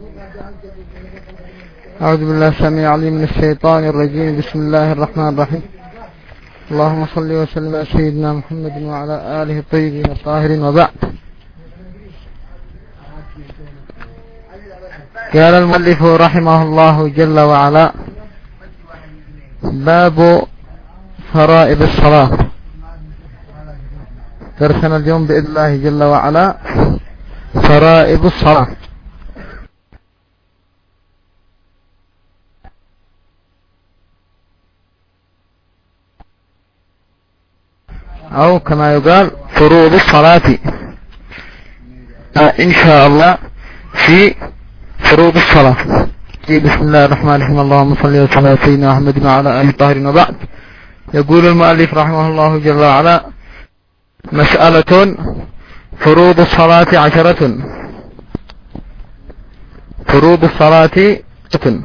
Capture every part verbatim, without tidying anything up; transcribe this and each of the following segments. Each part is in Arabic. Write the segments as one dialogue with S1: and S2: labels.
S1: أعوذ بالله السميع العليم من الشيطان الرجيم. بسم الله الرحمن الرحيم. اللهم صل وسلم على سيدنا محمد وعلى آله الطيبين الطاهرين، وبعد. قال المؤلف رحمه الله جل وعلا: باب فرائض الصلاة. درسنا اليوم بإذن الله جل وعلا فرائض الصلاة، أو كما يقال فروض الصلاة إن شاء الله في فروض الصلاة. بسم الله الرحمن الرحيم. اللهم صل وسلم على سيدنا محمد وعلى آله الطاهرين، وبعد. يقول المؤلف رحمه الله جل وعلا: مسألة فروض الصلاة عشرة. فروض الصلاة عشرة.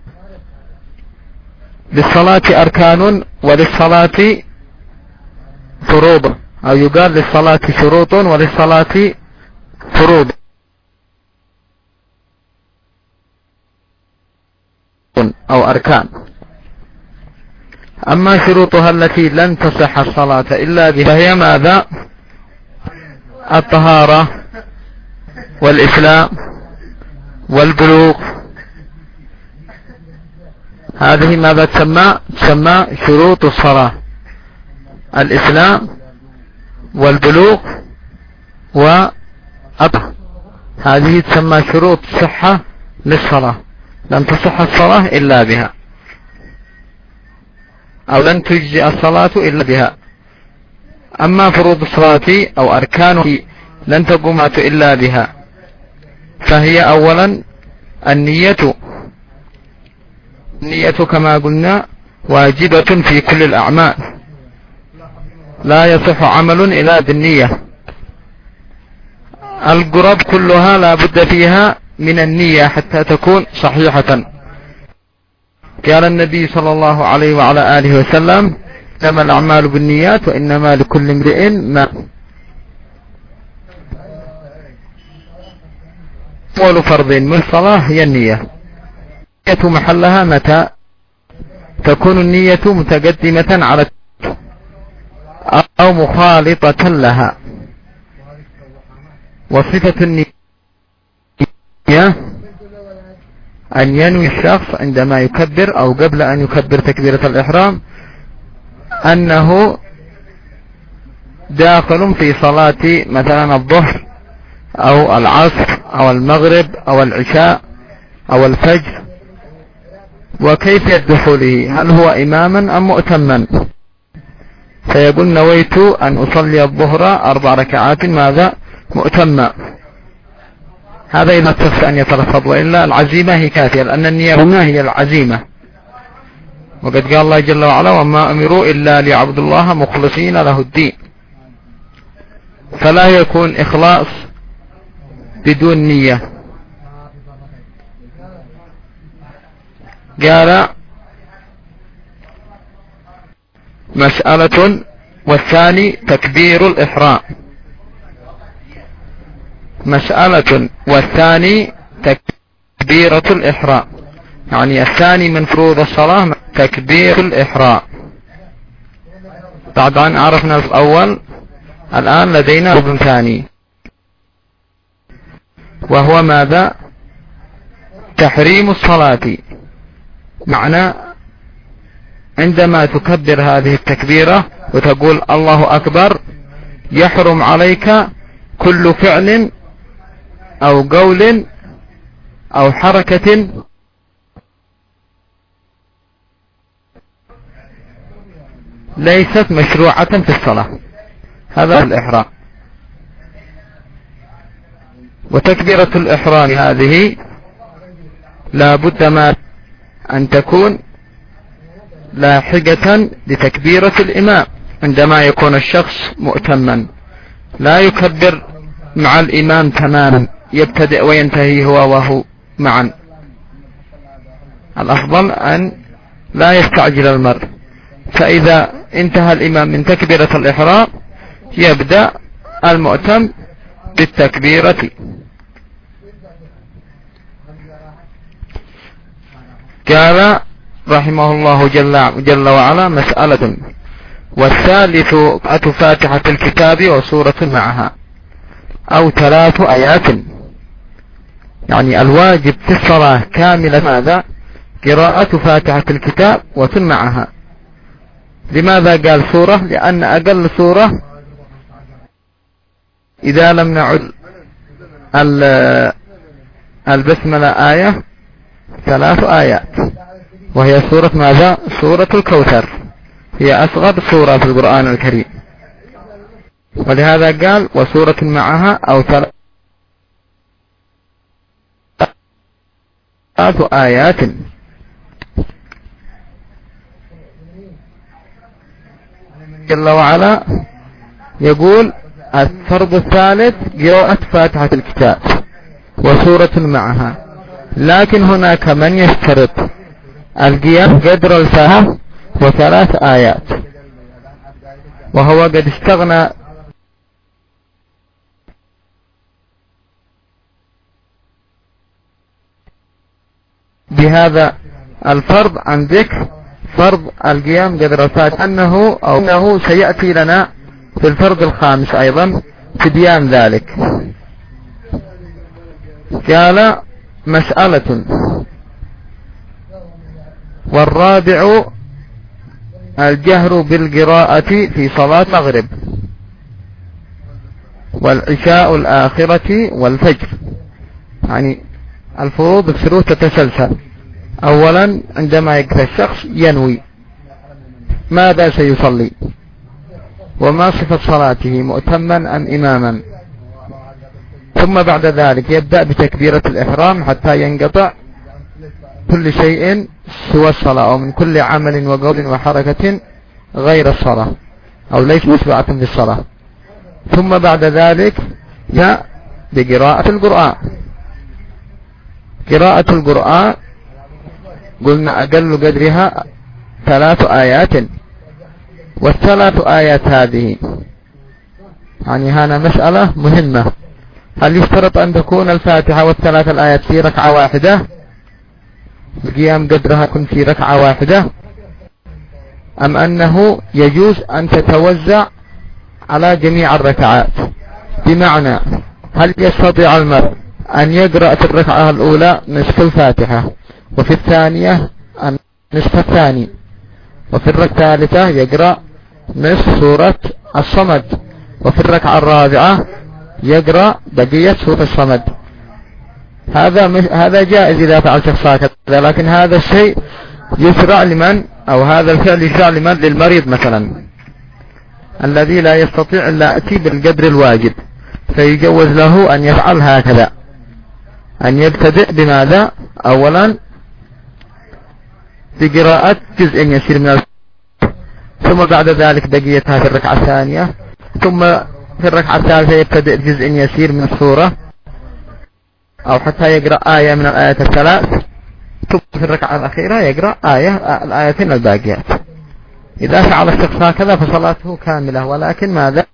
S1: للصلاة أركان وللصلاة فروض، أو يقال للصلاة شروط وللصلاة فروض أو أركان. أما شروطها التي لن تصح الصلاة إلا بها هي ماذا؟ الطهارة والإسلام والبلوغ. هذه ماذا تسمى؟ تسمى شروط الصلاة: الإسلام والبلوغ والطهارة. هذه تسمى شروط صحة للصلاة، لن تصح الصلاة إلا بها، أو لن تجزئ الصلاة إلا بها. أما فروض الصلاة أو أركانه لن تقوم إلا بها، فهي أولا النية. النية كما قلنا واجبة في كل الأعمال، لا يصح عمل إلا بالنية. القرب كلها لا بد فيها من النية حتى تكون صحيحة. قال النبي صلى الله عليه وعلى آله وسلم: إنما الأعمال بالنيات وإنما لكل امرئ ما. أول فرض من الصلاة هي النية. النية محلها متى؟ تكون النية متقدمة على أو مخالطة لها. وصفة النية أن ينوي الشخص عندما يكبر أو قبل أن يكبر تكبيرة الإحرام أنه داخل في صلاة مثلا الظهر أو العصر أو المغرب أو العشاء أو الفجر. وكيفية دخوله؟ هل هو إماما أم مؤتما؟ فيقول: نويت أن أصلي الظهر أربع ركعات ماذا؟ مؤتما. هذا إذا تصح أن يتلفظ، وإلا العزيمة هي كافية، لأن النية هنا هي العزيمة. وقد قال الله جل وعلا: وما أمروا إلا ليعبدوا الله مخلصين له الدين. فلا يكون إخلاص بدون نية. قال: مسألة والثاني تكبير الإحرام. مسألة والثاني تكبيرة الإحرام، يعني الثاني من فروض الصلاة تكبير الإحرام. طبعا عرفنا الأول، الآن لدينا ركن ثاني، وهو ماذا؟ تحريم الصلاة. معنى عندما تكبر هذه التكبيرة وتقول الله أكبر، يحرم عليك كل فعل أو قول أو حركة ليست مشروعة في الصلاة. هذا الإحرام. وتكبيرة الإحرام هذه لا بد ما أن تكون لاحقة لتكبيرة الإمام عندما يكون الشخص مؤتما. لا يكبر مع الإمام تماما، يبتدئ وينتهي هو وهو معا. الأفضل أن لا يستعجل المرء، فإذا انتهى الإمام من تكبيرة الإحرام يبدأ المؤتم بالتكبيرة. قال رحمه الله جل, جل وعلا: مسألة. والثالث قراءة فاتحة الكتاب وسورة معها أو ثلاث آيات. يعني الواجب في الصلاة كاملة ماذا؟ قراءة فاتحة الكتاب وسورة معها. لماذا قال سورة؟ لأن أقل سورة إذا لم نعد البسملة آية ثلاث آيات، وهي سورة ماذا؟ سورة الكوثر، هي أصغر سورة في القرآن الكريم. ولهذا قال: وسورة معها أو ثلاث آيات. جل وعلا يقول: الفرض الثالث قراءة فاتحة الكتاب وسورة معها. لكن هناك من يشترط القيام قدر الفاتحة وثلاث آيات، وهو قد استغنى بهذا الفرض عن ذكر فرض القيام قدر الفاتحة، أنه أو أنه سيأتي لنا في الفرض الخامس أيضا تبيان ذلك. قال: مسألة. والرابع الجهر بالقراءة في صلاة المغرب والعشاء الآخرة والفجر. يعني الفروض الشروط تتسلسل. أولا عندما يقرأ الشخص ينوي ماذا سيصلي وما صفة صلاته، مؤتما أم إماما. ثم بعد ذلك يبدأ بتكبيرة الإحرام حتى ينقطع كل شيء سوى الصلاة، أو من كل عمل وقول وحركة غير الصلاة أو ليس مسبعة في الصلاة. ثم بعد ذلك جاء بقراءة القرآن. قراءة القرآن قلنا أقل قدرها ثلاث آيات، والثلاث آيات هذه يعني هنا مسألة مهمة: هل يشترط أن تكون الفاتحة والثلاث الآيات في ركعة واحدة، القيام قدرها يكون في ركعة واحدة، أم أنه يجوز أن تتوزع على جميع الركعات؟ بمعنى هل يستطيع المرء أن يقرأ في الركعة الأولى نصف الفاتحة، وفي الثانية النصف الثاني، وفي الركعة الثالثة يقرأ نصف سورة الصمد، وفي الركعة الرابعة يقرأ بقية سورة الصمد؟ هذا مش هذا جائز إذا فعل شخص هكذا، لكن هذا الشيء يشرع لمن، أو هذا الفعل يشرع لمن؟ للمريض مثلا الذي لا يستطيع إلا يأتي بالقدر الواجب، فيجوز له أن يفعل هكذا، أن يبتدئ بماذا؟ أولا بقراءة جزء يسير من الفاتحة، ثم بعد ذلك بقيتها في الركعة الثانية، ثم في الركعة الثالثة يبتدئ بجزء يسير من السورة، أو حتى يقرأ آية من الآيات الثلاث، ثم في الركعة الأخيرة يقرأ آية الآيتين الباقيات. إذا فعل الشخص هكذا فصلاته كاملة، ولكن ماذا؟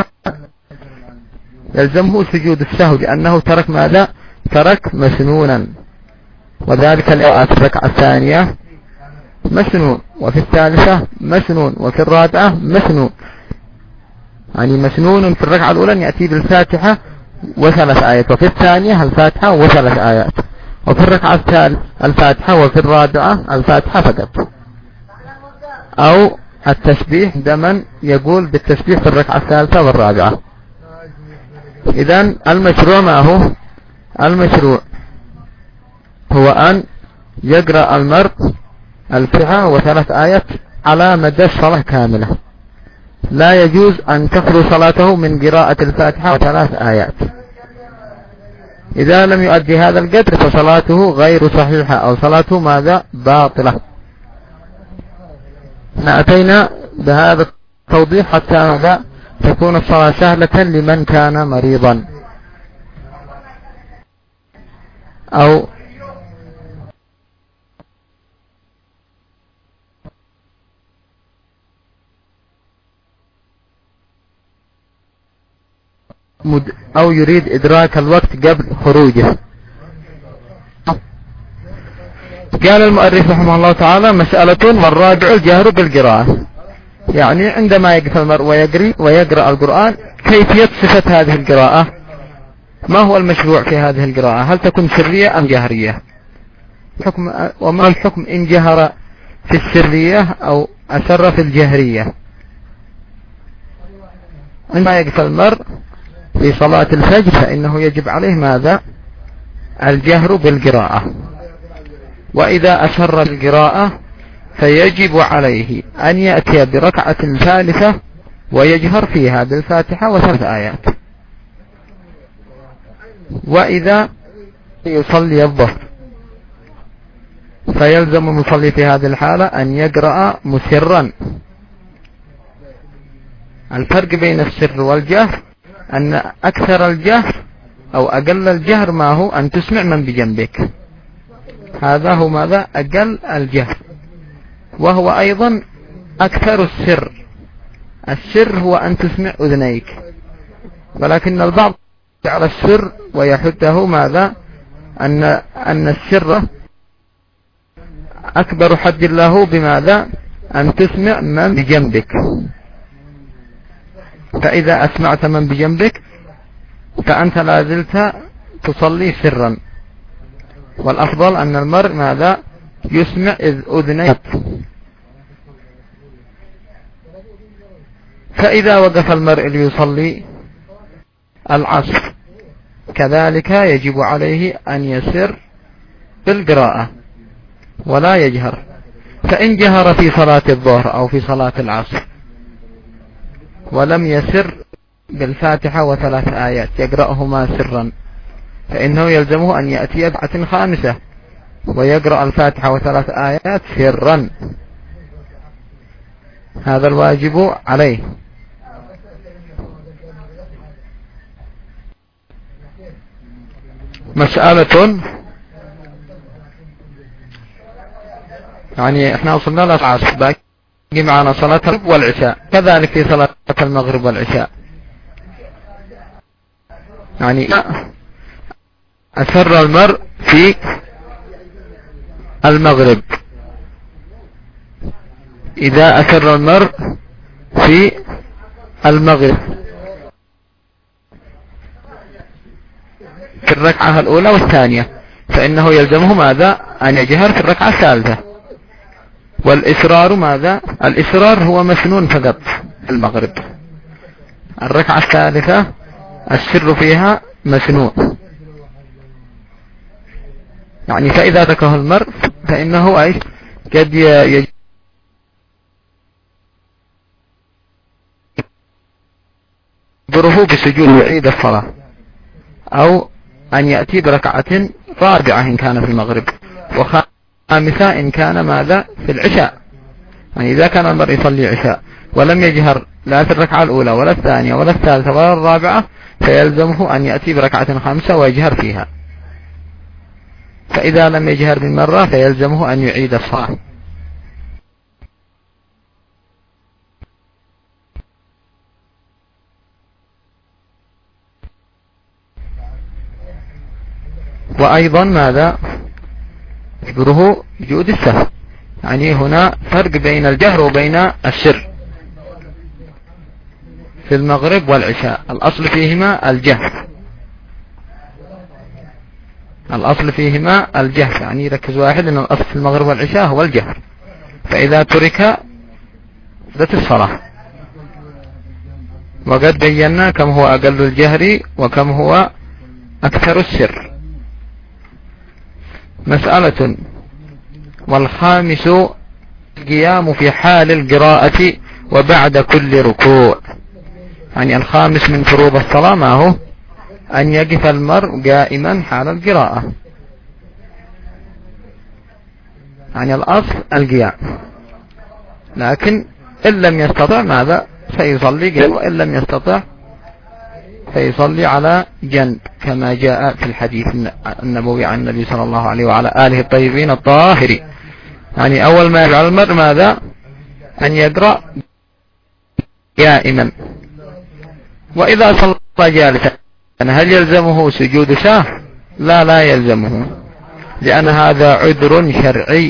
S1: يلزمه سجود السهو، لأنه ترك ماذا؟ ترك مسنونا، وذلك القراءة في الركعة الثانية مسنون، وفي الثالثة مسنون، وفي الرابعة مسنون. يعني مسنون في الركعة الأولى يأتي بالفاتحة وثلاث آيات، وفي الثانية الفاتحة وثلاث آيات، وفي الركعة الثالثة الفاتحة، وفي الرابعة الفاتحة فقط. أو التسبيح عندما يقول بالتسبيح في الركعة الثالثة والرابعة. إذن المشروع ما هو؟ المشروع هو أن يقرأ المرء الفاتحة وثلاث آيات على مدى الصلاة كاملة. لا يجوز أن تخلو صلاته من قراءة الفاتحة وثلاث آيات. إذا لم يؤدي هذا القدر فصلاته غير صحيحة، أو صلاته ماذا؟ باطلة. أتينا بهذا التوضيح حتى ماذا؟ تكون الصلاة سهلة لمن كان مريضا أو أو يريد إدراك الوقت قبل خروجه. قال المؤرخ رحمه الله تعالى: مسألة والرابع الجهر بالقراءة. يعني عندما يقف المرء ويقري ويقرأ القرآن، كيفية صفة هذه القراءة؟ ما هو المشروع في هذه القراءة؟ هل تكون سرية أم جهرية؟ حكم وما الحكم إن جهر في السرية أو أسر في الجهرية؟ عندما يقف المرء في صلاة الفجر فإنه يجب عليه ماذا؟ الجهر بالقراءة. وإذا أسر القراءة فيجب عليه أن يأتي بركعة ثالثة ويجهر فيها بالفاتحة وثلاث آيات. وإذا يصلي الظهر فيلزم المصلي في هذه الحالة أن يقرأ مسرا. الفرق بين السر والجهر أن أكثر الجهر أو أقل الجهر ما هو؟ أن تسمع من بجنبك. هذا هو ماذا؟ أقل الجهر، وهو أيضا أكثر السر. السر هو أن تسمع أذنيك، ولكن البعض على السر ويحده ماذا؟ أن أن السر أكبر حد له بماذا؟ أن تسمع من بجنبك. فإذا أسمعت من بجنبك فأنت لا زلت تصلي سرا، والأفضل أن المرء ماذا؟ يسمع إذ أذنيك. فإذا وقف المرء ليصلي العصر كذلك يجب عليه أن يسر بالقراءة ولا يجهر. فإن جهر في صلاة الظهر أو في صلاة العصر ولم يسر بالفاتحة وثلاث آيات يقرأهما سرا، فإنه يلزمه أن يأتي بركعة خامسة ويقرأ الفاتحة وثلاث آيات سرا. هذا الواجب عليه. مسألة، يعني احنا وصلنا للعصر، باقي معنا صلاة المغرب والعشاء، كذلك في صلاة المغرب والعشاء. يعني أسر المرء في المغرب، إذا أسر المرء في المغرب في الركعة الأولى والثانية فإنه يلزمه ماذا؟ أن يجهر في الركعة الثالثة. والإسرار ماذا؟ الإسرار هو مسنون فقط في المغرب. الركعة الثالثة السر فيها مسنون. يعني فإذا تركه المرء فإنه أيش؟ قد يجهر يجبره بسجود ويعيد الصلاة، أو أن يأتي بركعة رابعة إن كان في المغرب وخامسة إن كان ماذا؟ في العشاء. يعني إذا كان المرء يصلي عشاء ولم يجهر لا في الركعة الأولى ولا الثانية ولا الثالثة ولا الرابعة فيلزمه أن يأتي بركعة خامسة ويجهر فيها. فإذا لم يجهر بالمرة فيلزمه أن يعيد الصلاة. وأيضا ماذا؟ يجبره بجود السهو. يعني هنا فرق بين الجهر وبين السر في المغرب والعشاء. الأصل فيهما الجهر، الأصل فيهما الجهر. يعني يركز واحد أن الأصل في المغرب والعشاء هو الجهر، فإذا ترك ذات الصلاة. وقد بينا كم هو أقل الجهر وكم هو أكثر السر. مسألة، والخامس القيام في حال القراءة وبعد كل ركوع. يعني الخامس من فروض الصلاة ما هو؟ أن يقف المرء قائما حال القراءة. يعني الأصل القيام، لكن إن لم يستطع ماذا؟ فيصلي قيام، وإن لم يستطع فيصلي على جنب كما جاء في الحديث النبوي عن النبي صلى الله عليه وعلى آله الطيبين الطاهرين. يعني أول ما يفعل المرء ماذا؟ أن يقرأ قائما. وإذا صلى جالسا هل يلزمه سجود سهو؟ لا لا يلزمه. لأن هذا عذر شرعي،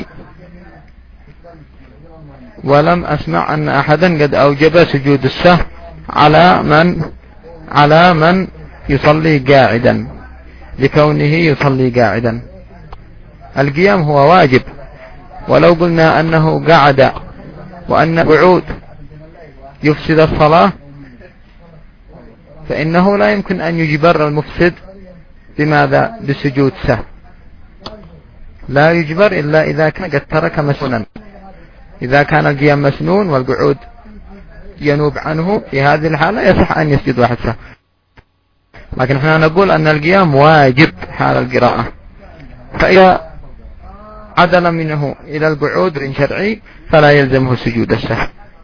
S1: ولم أسمع أن أحدا قد أوجب سجود السهو على من على من يصلي قاعدا لكونه يصلي قاعدا. القيام هو واجب، ولو قلنا أنه قعد وأن قعود يفسد الصلاة فإنه لا يمكن أن يجبر المفسد بماذا؟ بسجود سهو. لا يجبر إلا إذا كان قد ترك مسنونا. إذا كان القيام مسنون والقعود ينوب عنه في هذه الحالة يصح أن يسجد واحد سهو، لكن احنا نقول أن القيام واجب حال القراءة، فإذا عدل منه إلى القعود من شرعي فلا يلزمه سجود السهو.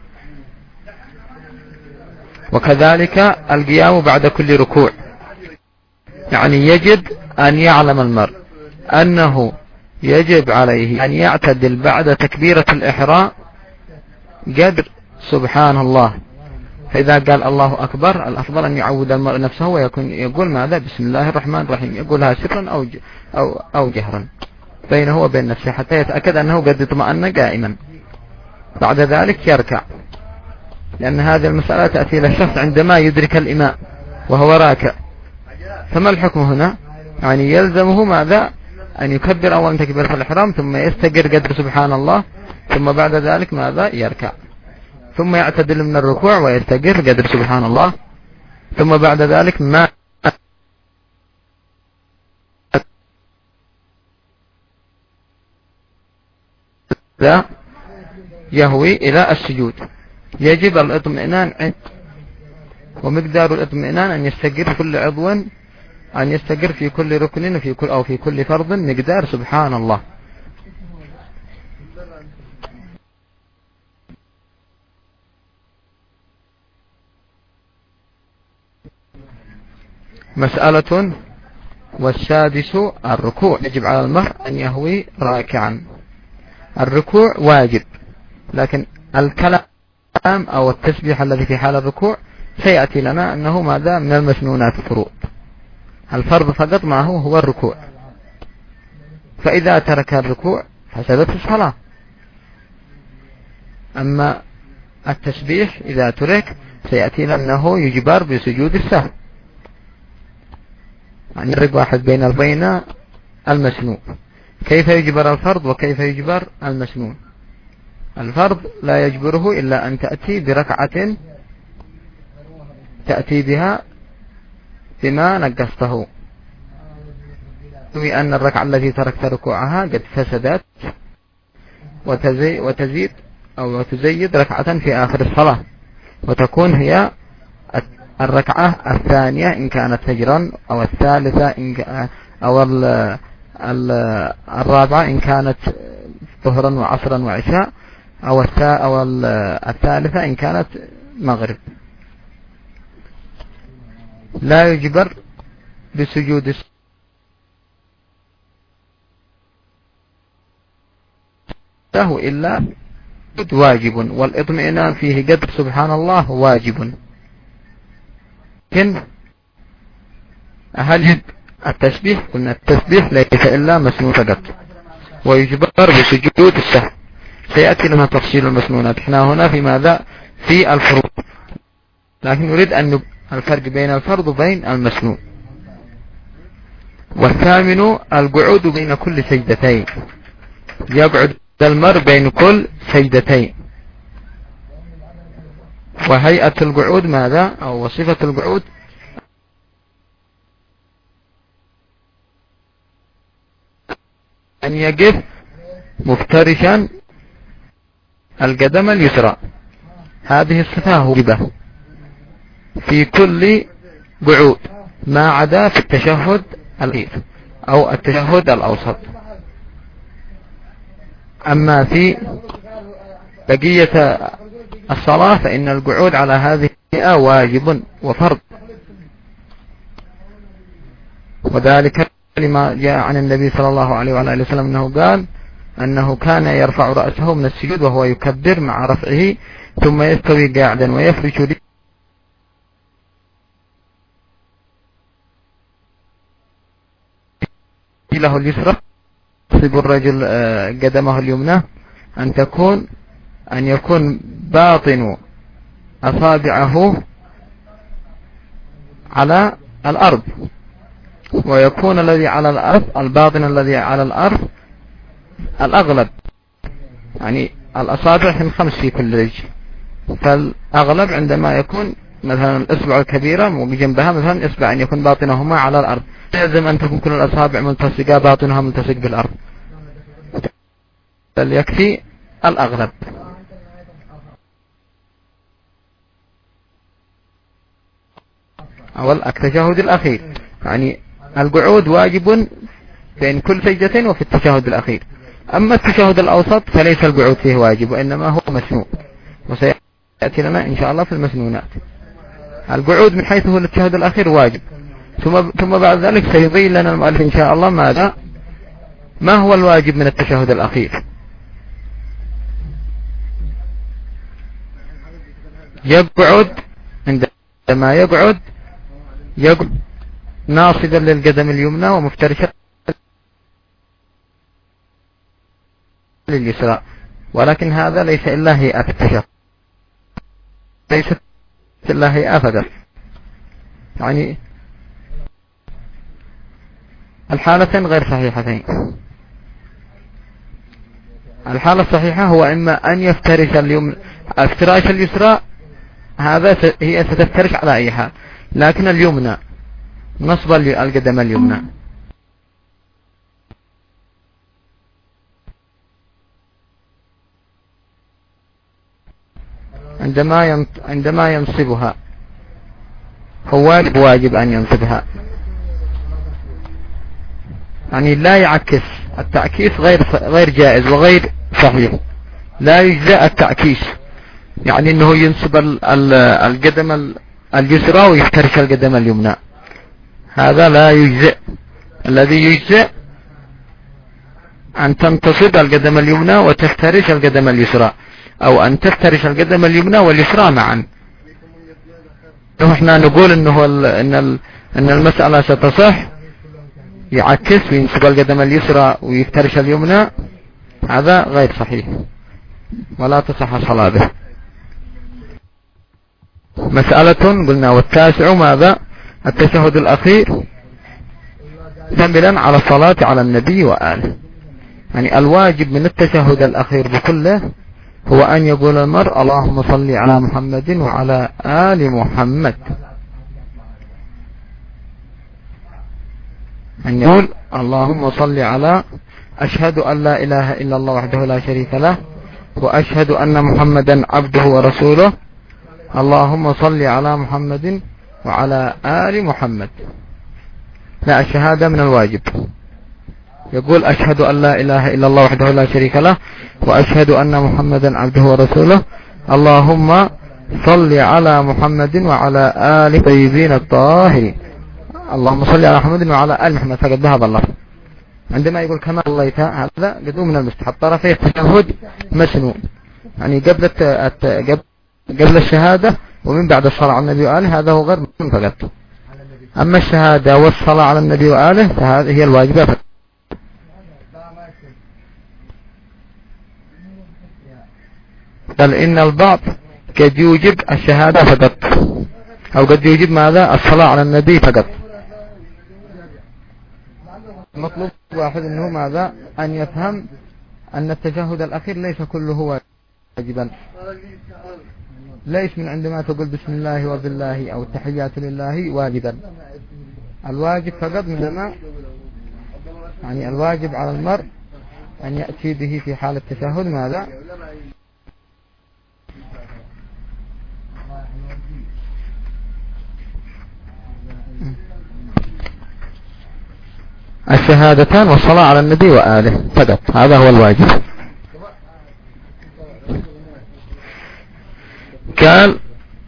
S1: وكذلك القيام بعد كل ركوع، يعني يجب أن يعلم المرء أنه يجب عليه أن يعتدل بعد تكبيرة الإحرام قدر سبحان الله. فإذا قال الله أكبر الأفضل أن يعود المرء نفسه ويكون يقول ماذا؟ بسم الله الرحمن الرحيم، يقولها سرا أو أو أو جهرا بينه وبين نفسه حتى يتأكد أنه قد اطمأن قائما. بعد ذلك يركع، لأن هذه المسألة تأتي للشخص عندما يدرك الإمام وهو راكع. فما الحكم هنا؟ يعني يلزمه ماذا؟ أن يكبر أولا تكبيرة الإحرام ثم يستقر قدر سبحان الله، ثم بعد ذلك ماذا؟ يركع، ثم يعتدل من الركوع ويستقر قدر سبحان الله، ثم بعد ذلك ما ذا يهوي إلى السجود. يجب الاطمئنان عند ومقدار الاطمئنان أن يستقر كل عضو، أن يستقر في كل ركن في كل أو في كل فرض مقدار سبحان الله. مسألة والسادس الركوع. يجب على المرء أن يهوي راكعا. الركوع واجب، لكن الكلام أو التسبيح الذي في حال الركوع سيأتي لنا أنه ماذا؟ من المسنونات الفروض. الفرض فقط معه هو الركوع، فإذا ترك الركوع فسدت الصلاة. أما التسبيح إذا ترك سيأتي لنا أنه يجبر بسجود السهو، يعني يفرق واحد بين بين المسنون. كيف يجبر الفرض وكيف يجبر المسنون؟ الفرض لا يجبره إلا أن تأتي بركعة تأتي بها بما نقصته، بأن الركعة التي تركت ركوعها قد فسدت وتزي وتزيد أو تزيد ركعة في آخر الصلاة، وتكون هي الركعة الثانية إن كانت فجرا، أو الثالثة إن أو الرابعة إن كانت ظهرا وعصرا وعشاء، أو أو الثالثة إن كانت مغرب. لا يجبر بسجود السهو إلا واجب، والإطمئنان فيه قدر سبحان الله واجب. لكن هل التسبيح؟ قلنا التسبيح ليس إلا مسنون فقط، ويجبر بسجود السهو. سيأتي لنا تفصيل المسنونات. احنا هنا في ماذا؟ في الفروض، لكن نريد أن الفرق بين الفرض وبين المسنون. والثامن القعود بين كل سجدتين. يقعد المرء بين كل سجدتين. وهيئة القعود ماذا؟ أو وصفة القعود أن يقف مفترشا القدم اليسرى. هذه الصفة واجبة في كل قعود ما عدا في التشهد الأخير أو التشهد الأوسط. أما في بقية الصلاة فإن القعود على هذه واجب وفرض، وذلك لما جاء عن النبي صلى الله عليه وعلى آله وسلم أنه قال أنه كان يرفع رأسه من السجود وهو يكبر مع رفعه، ثم يستوي قاعدا ويفرش رجله اليسرى ينصب الرجل قدمه اليمنى أن تكون أن يكون باطن أصابعه على الأرض، ويكون الذي على الأرض الباطن الذي على الأرض الأغلب، يعني الأصابع هم خمس في كل رجل، فالأغلب عندما يكون مثلا الإصبع الكبيرة وبجنبها مثلا إصبع أن يكون باطنهما على الأرض، لازم أن تكون كل الأصابع ملتصقة باطنها ملتصق بالأرض، بل يكفي الأغلب. أول التشهد الأخير، يعني القعود واجب بين كل سجدتين وفي التشهد الأخير. أما التشهد الأوسط فليس القعود فيه واجب، وإنما هو مسنون، وسيأتي لنا إن شاء الله في المسنونات. القعود من حيث هو التشهد الأخير واجب، ثم ثم بعد ذلك سيبين لنا المؤلف إن شاء الله ماذا ما هو الواجب من التشهد الأخير. يقعد، عندما يقعد يقعد ناصبا للقدم اليمنى ومفترشا لليسرى، ولكن هذا ليس إلا هيئة التشهد، ليس إلا هيئة فقط. يعني الحالتين غير صحيحتين. الحالة الصحيحة هو إما أن يفترش اليمنى، افتراش اليسرى هذا هي ستفترش على أي حال، لكن اليمنى نصب القدم اليمنى. عندما عندما ينصبها هو واجب واجب أن ينصبها، يعني لا يعكس. التعكيس غير غير جائز وغير صحيح، لا يجزئ التعكيس، يعني انه ينصب القدم اليسرى ويفترش القدم اليمنى، هذا لا يجزئ. الذي يجزئ أن تنتصب القدم اليمنى وتفترش القدم اليسرى، أو أن تفترش القدم اليمنى واليسرى معا. نحن نقول إنه إن إن المسألة ستصح يعكس وينصب القدم اليسرى ويفترش اليمنى، هذا غير صحيح ولا تصح الصلاة به. مسألة قلنا. والتاسع ماذا؟ التشهد الأخير كاملا على الصلاة على النبي وآله. يعني الواجب من التشهد الأخير بكله هو أن يقول المرء اللهم صل على محمد وعلى آل محمد، أن يقول اللهم صل على أشهد أن لا إله إلا الله وحده لا شريك له وأشهد أن محمدا عبده ورسوله، اللهم صل على محمد وعلى آل محمد. لا، الشهادة من الواجب. يقول أشهد أن لا إله إلا الله وحده لا شريك له وأشهد أن محمدا عبده ورسوله، اللهم صل على محمد وعلى آل طيبين الطاهرين، اللهم صل على محمد وعلى آل محمد، فقد ذهب الله. عندما يقول كما صليت، هذا قدوم من المستحب، طرفي التشهد مسنون، يعني قبل قبل الشهادة ومن بعد الصلاة على النبي وآله، هذا هو غير مسنون فقط. أما الشهادة والصلاة على النبي وآله فهذه هي الواجبة فقط. بل إن البعض قد يوجب الشهادة فقط، أو قد يوجب ماذا؟ الصلاة على النبي فقط. مطلوب واحد أنه ماذا؟ أن يفهم أن التشهد الأخير ليس كله واجبا، ليس من عندما تقول بسم الله وبالله أو التحيات لله واجبا. الواجب فقط عندما يعني الواجب على المرء أن يأتي به في حال التشهد ماذا؟ الشهادتان والصلاة على النبي وآله فقط، هذا هو الواجب. قال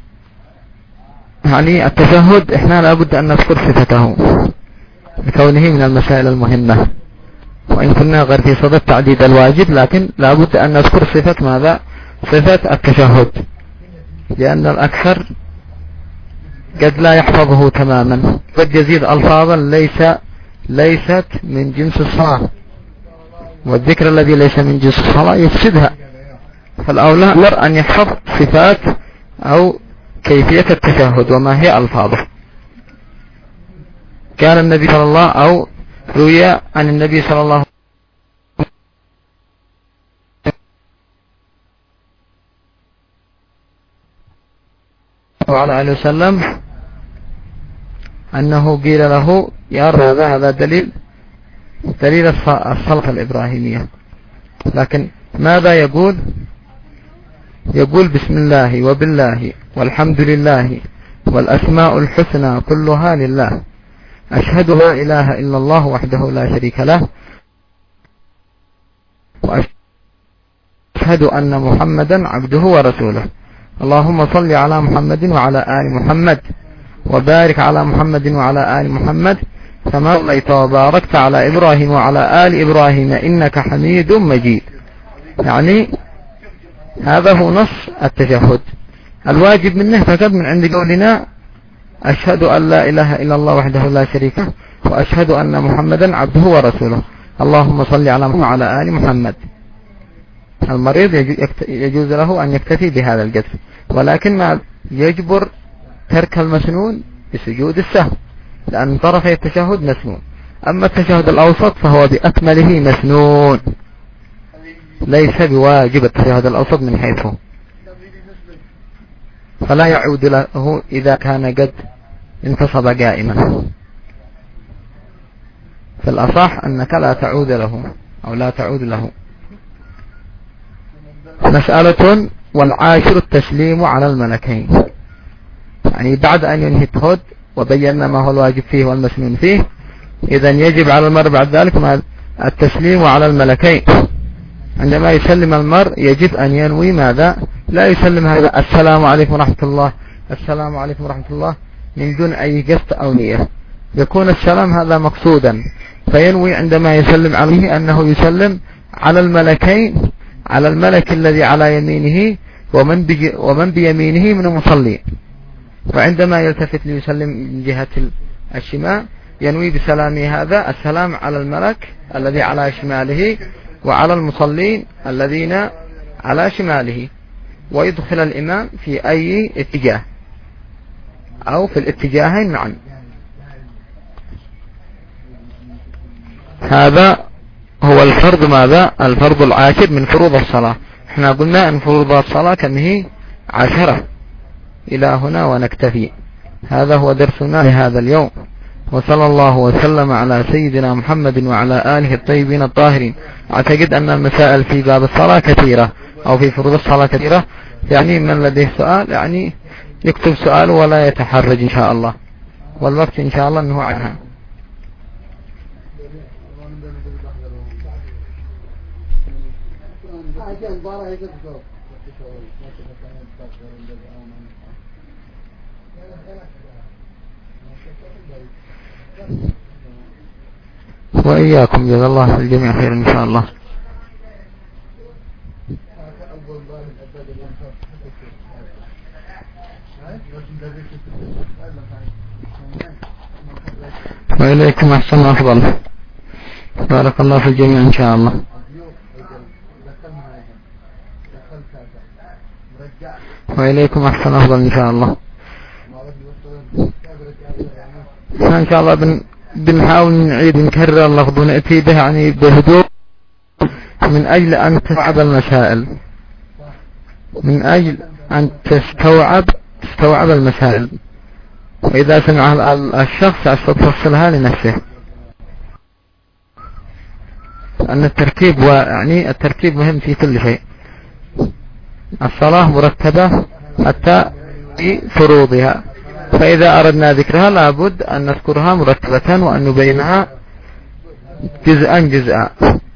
S1: يعني التشهد احنا لابد أن نذكر صفته بكونه من المسائل المهمة، وإن كنا غير في صدد تعديد الواجب، لكن لابد أن نذكر صفة ماذا؟ صفة التشهد، لأن الأكثر قد لا يحفظه تماما، قد يزيد ألفاظا ليس ليست من جنس الصلاة، والذكر الذي ليس من جنس الصلاة يفسدها. فالأولى أن يحفظ صفات أو كيفية التشهد وما هي ألفاظه. كان النبي صلى الله أو روي عن النبي صلى الله وعلى آله وسلم أنه قيل له يا رب هذا هذا دليل دليل الصلاة الإبراهيمية، لكن ماذا يقول؟ يقول بسم الله وبالله والحمد لله والأسماء الحسنى كلها لله، أشهد لا إله إلا الله وحده لا شريك له، وأشهد أن محمدا عبده ورسوله، اللهم صل على محمد وعلى آل محمد وبارك على محمد وعلى آل محمد كما صليت وباركت على إبراهيم وعلى آل إبراهيم إنك حميد مجيد. يعني هذا هو نص التشهد. الواجب منه فقط من عند قولنا أشهد أن لا إله إلا الله وحده لا شريك له وأشهد أن محمدا عبده ورسوله، اللهم صل على محمد وعلى آل محمد. المريض يجوز له أن يكتفي بهذا القدر، ولكن ما يجبر ترك المسنون بسجود السهو، لأن طرفي التشهد مسنون. أما التشهد الأوسط فهو بأكمله مسنون، ليس بواجب التشهد الأوسط من حيثه، فلا يعود له إذا كان قد انتصب قائما. فالأصح أنك لا تعود له أو لا تعود له. مسألة والعاشر التسليم على الملكين، يعني بعد أن ينهي التشهد وبينا ما هو الواجب فيه والمسنون فيه، إذن يجب على المرء بعد ذلك التسليم على الملكين. عندما يسلم المرء يجب أن ينوي ماذا؟ لا يسلم هذا السلام عليكم ورحمة الله السلام عليكم ورحمة الله من دون أي قصد أو نية، يكون السلام هذا مقصودا، فينوي عندما يسلم عليه أنه يسلم على الملكين، على الملك الذي على يمينه ومن, بي ومن بيمينه من المصلين. وعندما يلتفت ليسلم من جهة الشمال ينوي بسلامه هذا السلام على الملك الذي على شماله وعلى المصلين الذين على شماله، ويدخل الإمام في أي اتجاه أو في الاتجاهين معا. هذا هو الفرض ماذا؟ الفرض العاشر من فروض الصلاة. احنا قلنا أن فروض الصلاة كم هي؟ عشرة. إلى هنا ونكتفي. هذا هو درسنا لهذا اليوم، وصلى الله وسلم على سيدنا محمد وعلى آله الطيبين الطاهرين. أعتقد أن المسائل في باب الصلاة كثيرة أو في فروض الصلاة كثيرة، يعني من لديه سؤال يعني يكتب سؤال ولا يتحرج إن شاء الله، والوقت إن شاء الله أنه عنها. وإياكم جزا الله الجميع خير إن شاء الله. وإليكم أحسن أفضل. بارك الله في الجميع إن شاء الله. وإليكم أحسن أفضل إن شاء الله. إن شاء الله بن بنحاول نعيد نكرر اللفظ ونأتي به يعني بهدوء من أجل أن تستوعب المسائل، من أجل أن تستوعب تستوعب المسائل، وإذا سمع الشخص يفصلها لنفسه. أن الترتيب ويعني الترتيب مهم في كل شيء. الصلاة مرتبة حتى في فروضها، فإذا أردنا ذكرها لابد أن نذكرها مرتبة وأن نبينها جزءا جزءا.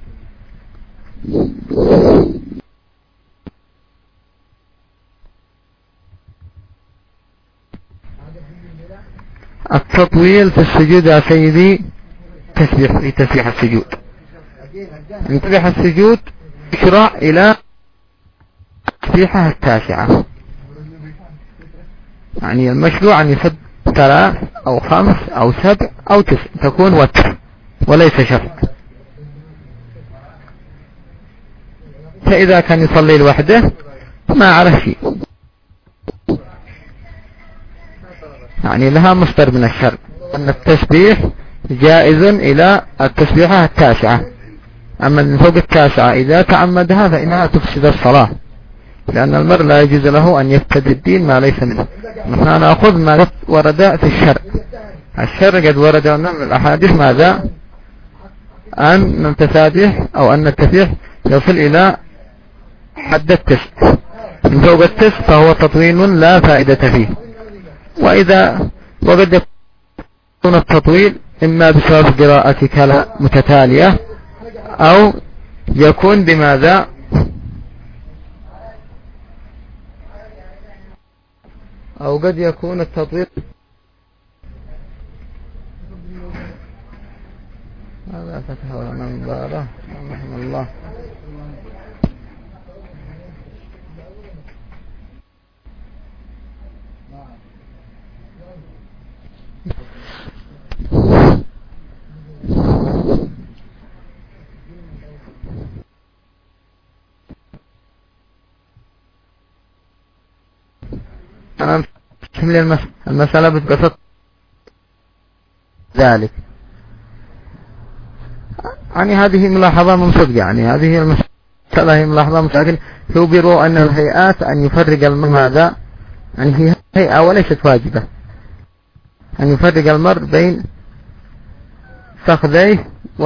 S1: التطويل في السجود يا سيدي تسبيح، في تسبيح السجود. من تسبيح السجود يشرع إلى تسبيحة التاسعة، يعني المشروع أن يسب ثلاث أو خمس أو سبع أو تسع، تكون وتر وليس شفع. حتى إذا كان يصلي لوحده ما على شيء، يعني لها مصدر من الشرع أن التسبيح جائز إلى التسبيحة التاسعة، أما من فوق التاسعة إذا تعمدها فإنها تفسد الصلاة، لأن المرء لا يجوز له أن يبتدي الدين ما ليس منه. نحن نأخذ ما ورد في الشرع. الشرع قد ورد من الأحاديث ماذا؟ أن التسابيح أو أن التسبيح يصل إلى حد التسع، من فوق التسع فهو تطويل لا فائدة فيه. وإذا وقد يكون التطويل إما بسبب قراءة كلام متتالية أو يكون بماذا؟ أو قد يكون التطويل هذا فتح ولا منظارة رحمه الله. أنا تملي المسألة بتقصد ذلك، يعني هذه ملاحظة من صدق، يعني هذه المسألة هي ملاحظة من صدق، لكن يخبروا أن الهيئات أن يفرق المرء ماذا؟ يعني هي هيئة وليست واجبة أن يفرق المرء بين فخذيه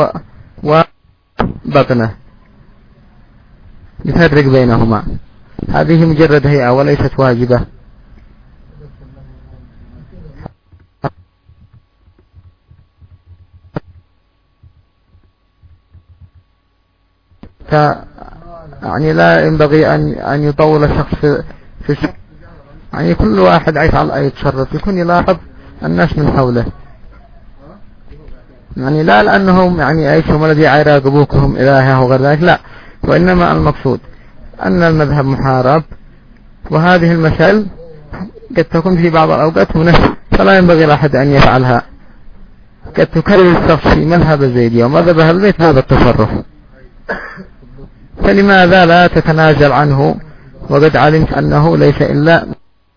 S1: وبطنه، يفرق بينهما، هذه مجرد هيئة وليست واجبة. يعني لا ينبغي أن أن يطول الشخص في, في يعني كل واحد عايش على أي تصرف يكون يلاحظ الناس من حوله، يعني لا لأنهم يعني عيشهم الذي يراقبوكهم إلهه وغير ذلك، لا، وإنما المقصود أن المذهب محارب، وهذه المسائل قد تكون في بعض الأوقات مناسبة فلا ينبغي لأحد أن يفعلها، قد تكرر الشخص في مذهب الزيدية ومذهب أهل البيت هذا التصرف، فلماذا لا تتنازل عنه وقد علمت أنه ليس إلا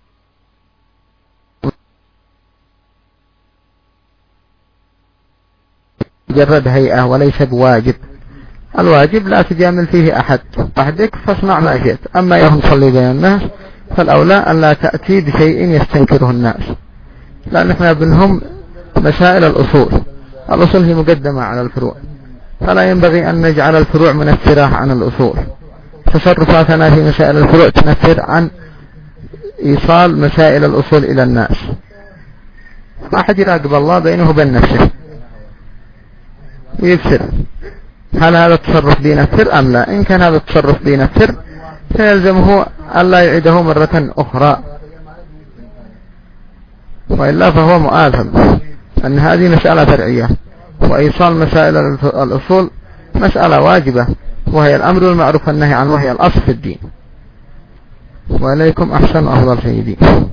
S1: مجرد هيئة وليس بواجب. الواجب لا تجامل فيه أحد، وحدك فاصنع ما شئت، أما يوم تصلي بين الناس فالأولى أن لا تأتي بشيء يستنكره الناس، لأن احنا بنهم مسائل الأصول، الأصول هي مقدمة على الفروع، فلا ينبغي أن نجعل الفروع منفرة عن الأصول، تصرفاتنا في مسائل الفروع تنفر عن إيصال مسائل الأصول إلى الناس. ما أحد يراقب الله بينه وبين نفسه ويبصر هل هذا التصرف بينفر أم لا، إن كان هذا التصرف بينفر فيلزمه ألا يعيده مرة أخرى، وإلا فهو مؤاثم، أن هذه مسألة فرعية، وإيصال مسائل الأصول مسألة واجبة، وهي الأمر المعروف والنهي عنه، وهي الأصل في الدين. وإليكم أحسن وأفضل سيدي.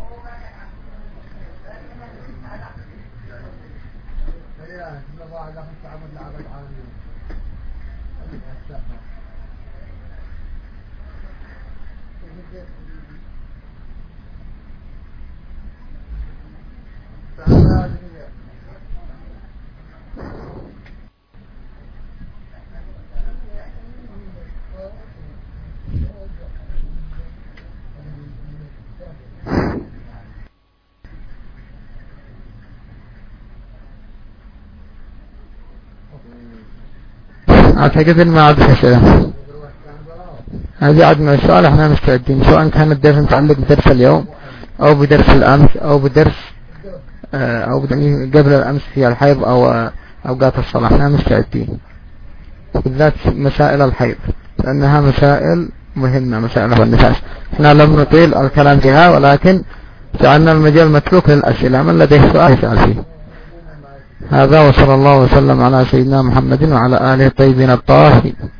S1: أعتقد أن ما عاد في أسئلة، هذه عدنا السؤال، احنا مستعدين سواء كان الدرس متعلق بدرس اليوم أو بدرس الأمس أو بدرس أو قبل الأمس في الحيض أو أوقات الصلاة، احنا مستعدين، بالذات مسائل الحيض لأنها مسائل مهمة، مسائل النفاس، احنا لم نطيل الكلام فيها ولكن جعلنا المجال متروك للأسئلة، من لديه سؤال يسأل فيه. هذا وصلى الله وسلم على سيدنا محمد وعلى آله الطيبين الطاهرين.